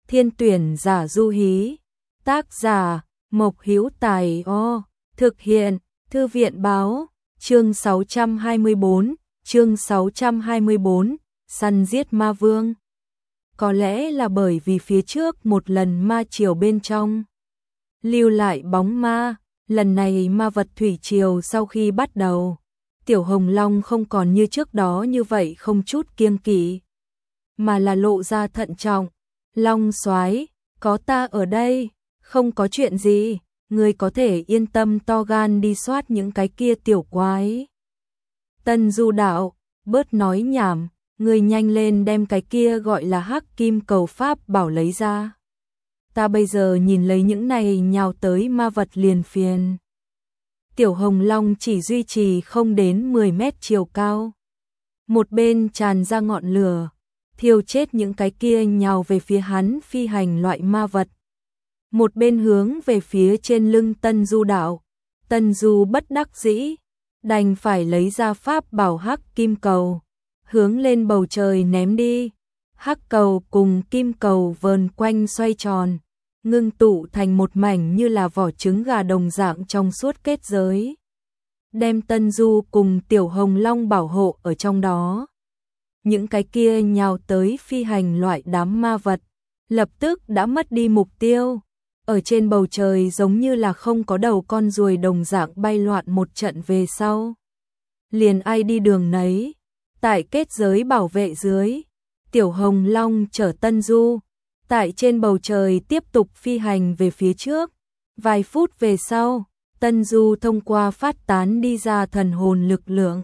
Thiên tuyển giả du hí. Tác giả Mộc Hữu Tài. Thực hiện Thư viện báo. Chương 624, săn giết ma vương. Có lẽ là bởi vì phía trước một lần ma triều bên trong lưu lại bóng ma, lần này ma vật thủy triều sau khi bắt đầu, Tiểu Hồng Long không còn như trước đó như vậy không chút kiêng kỵ, mà là lộ ra thận trọng. Long soái, có ta ở đây, không có chuyện gì, ngươi có thể yên tâm to gan đi soát những cái kia tiểu quái. Tân Du đạo, bớt nói nhảm, ngươi nhanh lên đem cái kia gọi là Hắc Kim Cầu Pháp bảo lấy ra. Ta bây giờ nhìn lấy những này nhào tới ma vật liền phiền. Tiểu Hồng Long chỉ duy trì không đến 10 mét chiều cao. Một bên tràn ra ngọn lửa, thiêu chết những cái kia nhào về phía hắn phi hành loại ma vật. Một bên hướng về phía trên lưng Tân Du đạo. Tân Du bất đắc dĩ, đành phải lấy ra pháp bảo Hắc Kim Cầu, hướng lên bầu trời ném đi. Hắc cầu cùng kim cầu vờn quanh xoay tròn, ngưng tụ thành một mảnh như là vỏ trứng gà đồng dạng trong suốt kết giới, đem Tân Du cùng Tiểu Hồng Long bảo hộ ở trong đó. Những cái kia nhào tới phi hành loại đám ma vật, lập tức đã mất đi mục tiêu, ở trên bầu trời giống như là không có đầu con ruồi đồng dạng bay loạn một trận về sau. Liền ai đi đường nấy, tại kết giới bảo vệ dưới, Tiểu Hồng Long chở Tân Du, tại trên bầu trời tiếp tục phi hành về phía trước. Vài phút về sau, Tân Du thông qua phát tán đi ra thần hồn lực lượng,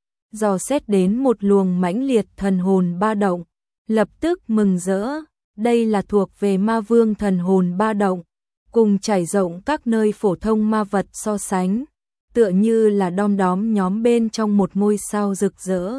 dò xét đến một luồng mãnh liệt thần hồn ba động, lập tức mừng rỡ, đây là thuộc về ma vương thần hồn ba động, cùng trải rộng các nơi phổ thông ma vật so sánh, tựa như là đom đóm nhóm bên trong một ngôi sao rực rỡ.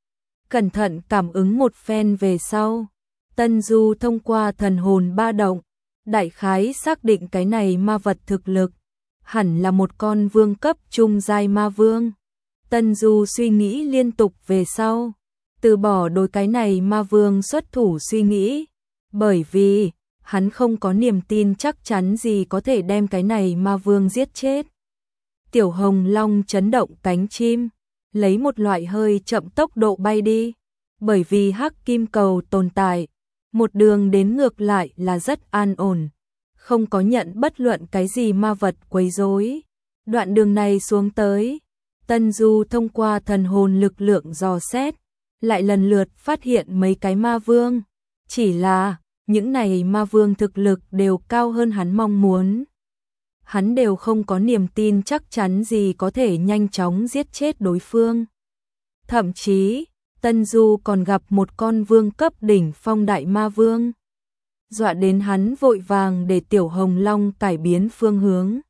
Cẩn thận cảm ứng một phen về sau, Tân Du thông qua thần hồn ba động, đại khái xác định cái này ma vật thực lực hẳn là một con vương cấp trung giai ma vương. Tân Du suy nghĩ liên tục về sau, từ bỏ đối cái này ma vương xuất thủ suy nghĩ, bởi vì hắn không có niềm tin chắc chắn gì có thể đem cái này ma vương giết chết. Tiểu Hồng Long chấn động cánh chim, lấy một loại hơi chậm tốc độ bay đi, bởi vì Hắc Kim Cầu tồn tại, một đường đến ngược lại là rất an ổn, không có nhận bất luận cái gì ma vật quấy rối. Đoạn đường này xuống tới, Tân Du thông qua thần hồn lực lượng dò xét, lại lần lượt phát hiện mấy cái ma vương, chỉ là những này ma vương thực lực đều cao hơn hắn mong muốn. Hắn đều không có niềm tin chắc chắn gì có thể nhanh chóng giết chết đối phương. Thậm chí, Tân Du còn gặp một con vương cấp đỉnh phong đại ma vương, dọa đến hắn vội vàng để Tiểu Hồng Long cải biến phương hướng,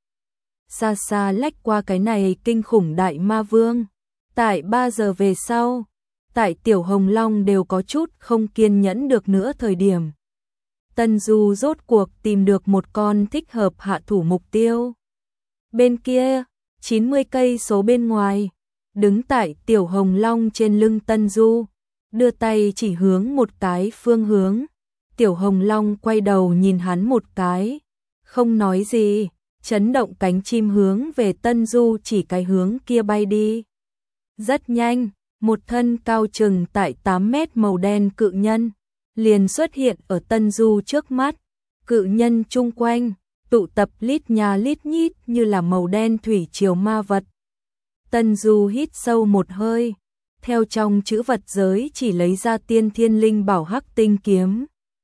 xa xa lách qua cái này kinh khủng đại ma vương. Tại 3 giờ về sau, tại Tiểu Hồng Long đều có chút không kiên nhẫn được nữa thời điểm, Tân Du rốt cuộc tìm được một con thích hợp hạ thủ mục tiêu. Bên kia, 90 cây số bên ngoài, đứng tại Tiểu Hồng Long trên lưng Tân Du, đưa tay chỉ hướng một cái phương hướng. Tiểu Hồng Long quay đầu nhìn hắn một cái, không nói gì, chấn động cánh chim hướng về Tân Du chỉ cái hướng kia bay đi. Rất nhanh, một thân cao chừng tại 8 mét màu đen cự nhân liền xuất hiện ở Tân Du trước mắt. Cự nhân chung quanh tụ tập lít nhà lít nhít như là màu đen thủy triều ma vật. Tân Du hít sâu một hơi, theo trong chữ vật giới chỉ lấy ra tiên thiên linh bảo Hắc Tinh kiếm,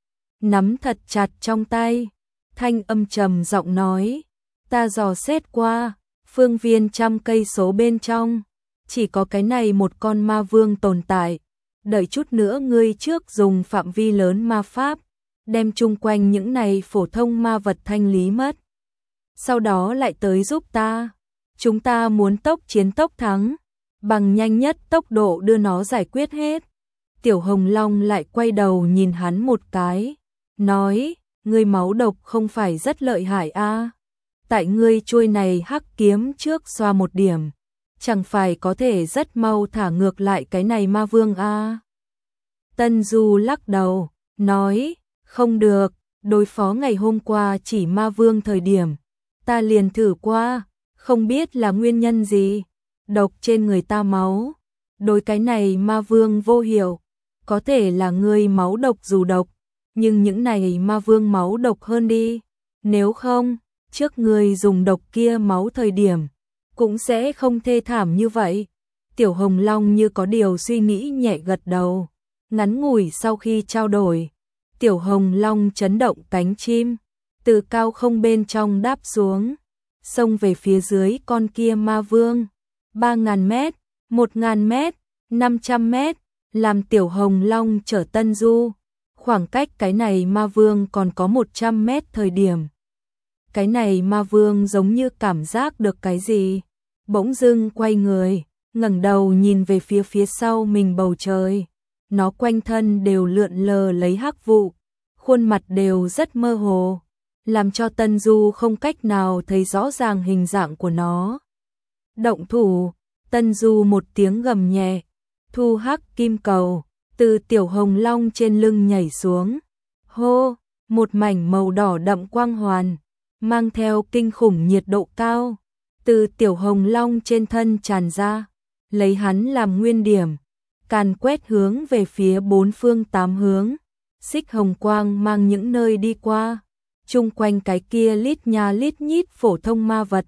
nắm thật chặt trong tay, thanh âm trầm giọng nói, ta dò xét qua, phương viên 100 cây số bên trong, chỉ có cái này một con ma vương tồn tại, đợi chút nữa ngươi trước dùng phạm vi lớn ma pháp, đem chung quanh những này phổ thông ma vật thanh lý mất. Sau đó lại tới giúp ta, chúng ta muốn tốc chiến tốc thắng, bằng nhanh nhất tốc độ đưa nó giải quyết hết. Tiểu Hồng Long lại quay đầu nhìn hắn một cái, nói, ngươi máu độc không phải rất lợi hại a? Tại ngươi chuôi này hắc kiếm trước xoa một điểm, chẳng phải có thể rất mau thả ngược lại cái này ma vương a? Tân Du lắc đầu, nói, không được, đối phó ngày hôm qua chỉ ma vương thời điểm, ta liền thử qua, không biết là nguyên nhân gì, độc trên người ta máu. Đối cái này ma vương vô hiểu, có thể là ngươi máu độc dù độc, nhưng những này ma vương máu độc hơn đi, nếu không, trước ngươi dùng độc kia máu thời điểm, cũng sẽ không thê thảm như vậy. Tiểu Hồng Long như có điều suy nghĩ nhẹ gật đầu, ngắn ngủi sau khi trao đổi, Tiểu Hồng Long chấn động cánh chim, từ cao không bên trong đáp xuống, xông về phía dưới con kia ma vương. 3.000 mét, 1.000 mét, 500 mét, làm Tiểu Hồng Long chở Tân Du. Khoảng cách cái này ma vương còn có 100 mét thời điểm. Cái này ma vương giống như cảm giác được cái gì, bỗng dưng quay người, ngẩng đầu nhìn về phía sau mình bầu trời. Nó quanh thân đều lượn lờ lấy hắc vụ, khuôn mặt đều rất mơ hồ, làm cho Tân Du không cách nào thấy rõ ràng hình dạng của nó. Động thủ, Tân Du một tiếng gầm nhẹ, thu hắc kim cầu, từ Tiểu Hồng Long trên lưng nhảy xuống. Hô, một mảnh màu đỏ đậm quang hoàn, mang theo kinh khủng nhiệt độ cao, từ Tiểu Hồng Long trên thân tràn ra, lấy hắn làm nguyên điểm, càn quét hướng về phía bốn phương tám hướng. Xích hồng quang mang những nơi đi qua, chung quanh cái kia lít nha lít nhít phổ thông ma vật.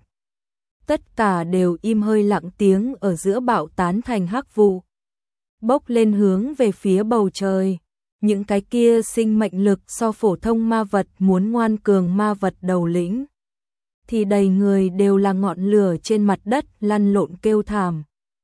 Tất cả đều im hơi lặng tiếng ở giữa bạo tán thành hắc vụ, bốc lên hướng về phía bầu trời. Những cái kia sinh mệnh lực so phổ thông ma vật muốn ngoan cường ma vật đầu lĩnh, thì đầy người đều là ngọn lửa trên mặt đất lăn lộn kêu thảm.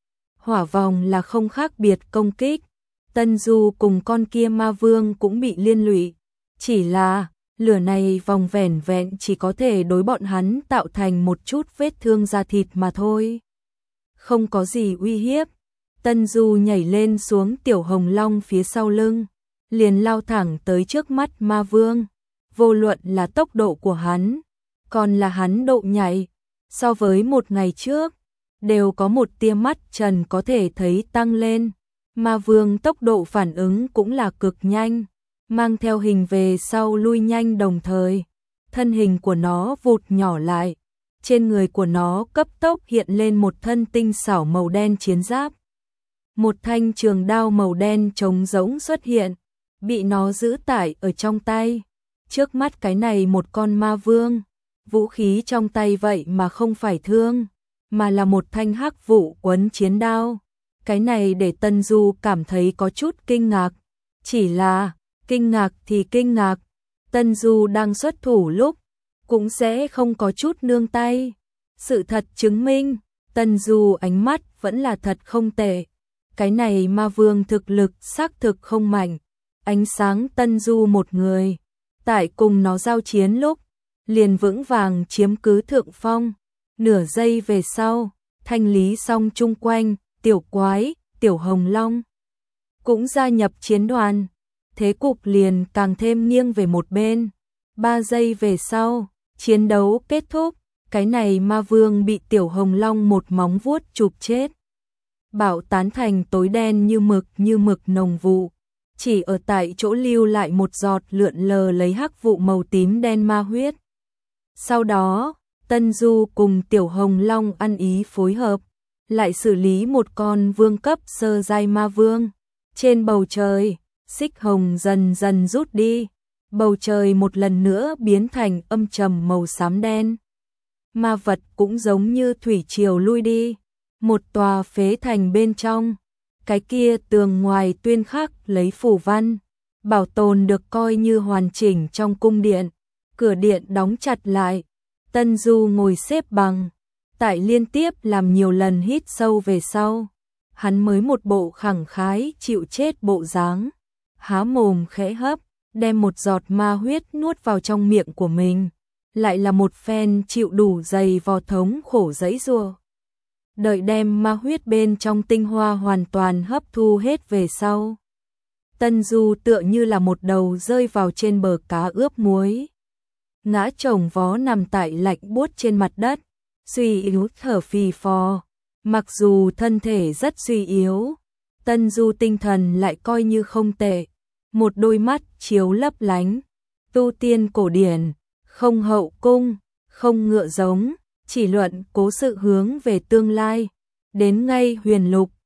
Hỏa vòng là không khác biệt công kích, Tân Du cùng con kia ma vương cũng bị liên lụy, chỉ là lửa này vòng vẻn vẹn chỉ có thể đối bọn hắn tạo thành một chút vết thương da thịt mà thôi, không có gì uy hiếp. Tân Du nhảy lên xuống Tiểu Hồng Long phía sau lưng, liền lao thẳng tới trước mắt ma vương. Vô luận là tốc độ của hắn, còn là hắn độ nhảy, so với một ngày trước, đều có một tia mắt trần có thể thấy tăng lên. Ma vương tốc độ phản ứng cũng là cực nhanh, mang theo hình về sau lui nhanh đồng thời, thân hình của nó vụt nhỏ lại, trên người của nó cấp tốc hiện lên một thân tinh xảo màu đen chiến giáp. Một thanh trường đao màu đen trống rỗng xuất hiện, bị nó giữ tải ở trong tay. Trước mắt cái này một con ma vương, vũ khí trong tay vậy mà không phải thương, mà là một thanh hắc vụ quấn chiến đao. Cái này để Tân Du cảm thấy có chút kinh ngạc, chỉ là kinh ngạc thì kinh ngạc, Tân Du đang xuất thủ lúc cũng sẽ không có chút nương tay. Sự thật chứng minh, Tân Du ánh mắt vẫn là thật không tệ. Cái này ma vương thực lực xác thực không mạnh, ánh sáng Tân Du một người, tại cùng nó giao chiến lúc, liền vững vàng chiếm cứ thượng phong. Nửa giây về sau, thanh lý xong chung quanh, tiểu quái, Tiểu Hồng Long cũng gia nhập chiến đoàn, thế cục liền càng thêm nghiêng về một bên. 3 giây về sau, chiến đấu kết thúc, cái này ma vương bị Tiểu Hồng Long một móng vuốt chụp chết. Bạo tán thành tối đen như mực nồng vụ, chỉ ở tại chỗ lưu lại một giọt lượn lờ lấy hắc vụ màu tím đen ma huyết. Sau đó, Tân Du cùng Tiểu Hồng Long ăn ý phối hợp, lại xử lý một con vương cấp sơ giai ma vương. Trên bầu trời, xích hồng dần dần rút đi, bầu trời một lần nữa biến thành âm trầm màu xám đen. Ma vật cũng giống như thủy triều lui đi, một tòa phế thành bên trong, cái kia tường ngoài tuyên khắc lấy phù văn, bảo tồn được coi như hoàn chỉnh trong cung điện, cửa điện đóng chặt lại. Tân Du ngồi xếp bằng, tại liên tiếp làm nhiều lần hít sâu về sau, hắn mới một bộ khẳng khái chịu chết bộ dáng, há mồm khẽ hấp, đem một giọt ma huyết nuốt vào trong miệng của mình, lại là một phen chịu đủ dày vò thống khổ giãy giụa. Đợi đem ma huyết bên trong tinh hoa hoàn toàn hấp thu hết về sau, Tân Du tựa như là một đầu rơi vào trên bờ cá ướp muối, ngã chồng vó nằm tại lạnh buốt trên mặt đất, suy yếu thở phì phò. Mặc dù thân thể rất suy yếu, Tân Du tinh thần lại coi như không tệ, một đôi mắt chiếu lấp lánh, Tu tiên cổ điển, không hậu cung, không ngựa giống, chỉ luận cố sự hướng về tương lai. Đến ngay huyền lục,